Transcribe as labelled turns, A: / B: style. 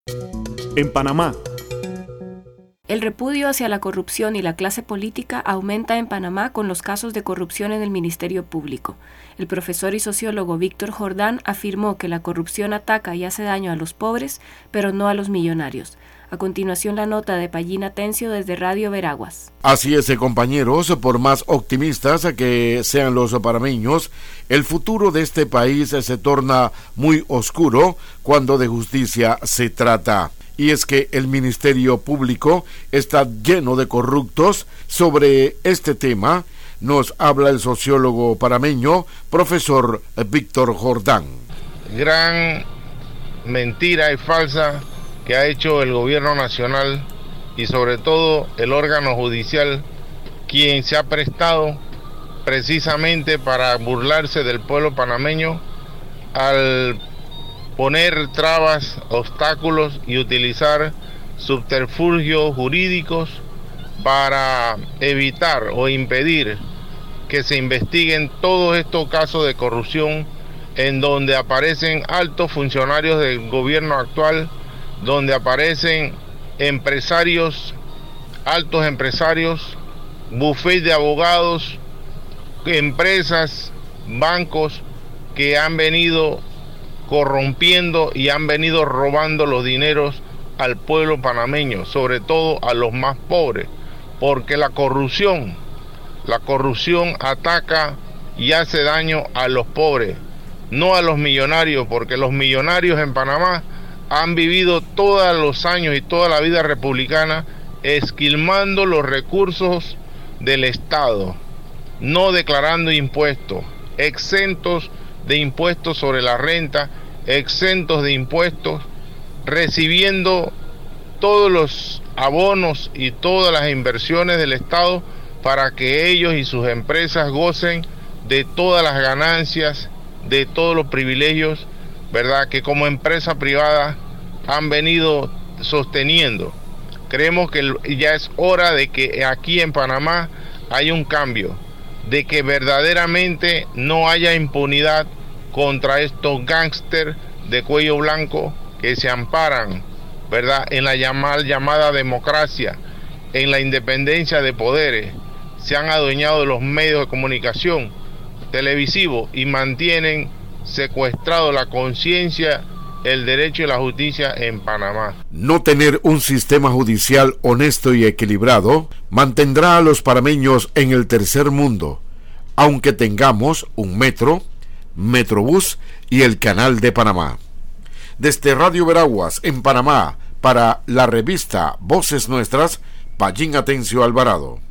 A: En Panamá.
B: El repudio hacia la corrupción y la clase política aumenta en Panamá con los casos de corrupción en el Ministerio Público. El profesor y sociólogo Víctor Jordán afirmó que la corrupción ataca y hace daño a los pobres, pero no a los millonarios. A continuación, la nota de Pallín Atencio desde Radio Veraguas.
C: Así es, compañeros, por más optimistas que sean los panameños, el futuro de este país se torna muy oscuro cuando de justicia se trata. Y es que el Ministerio Público está lleno de corruptos. Sobre este tema nos habla el sociólogo panameño, profesor Víctor Jordán.
D: Gran mentira y falsa que ha hecho el gobierno nacional y sobre todo el órgano judicial, quien se ha prestado precisamente para burlarse del pueblo panameño al poner trabas, obstáculos y utilizar subterfugios jurídicos para evitar o impedir que se investiguen todos estos casos de corrupción en donde aparecen altos funcionarios del gobierno actual, donde aparecen empresarios, altos empresarios, bufetes de abogados, empresas, bancos que han venido corrompiendo y han venido robando los dineros al pueblo panameño, sobre todo a los más pobres, porque la corrupción ataca y hace daño a los pobres, no a los millonarios, porque los millonarios en Panamá han vivido todos los años y toda la vida republicana esquilmando los recursos del Estado, no declarando impuestos, exentos de impuestos sobre la renta, exentos de impuestos, recibiendo todos los abonos y todas las inversiones del Estado para que ellos y sus empresas gocen de todas las ganancias, de todos los privilegios, ¿verdad?, que como empresa privada han venido sosteniendo. Creemos que ya es hora de que aquí en Panamá haya un cambio, de que verdaderamente no haya impunidad contra estos gángsters de cuello blanco que se amparan, ¿verdad?, en la llamada democracia, en la independencia de poderes. Se han adueñado de los medios de comunicación televisivos y mantienen secuestrado la conciencia, el derecho y la justicia en Panamá.
C: No tener un sistema judicial honesto y equilibrado mantendrá a los panameños en el tercer mundo, aunque tengamos un metro, Metrobús y el Canal de Panamá. Desde Radio Veraguas en Panamá, para la revista Voces Nuestras, Pallín Atencio Alvarado.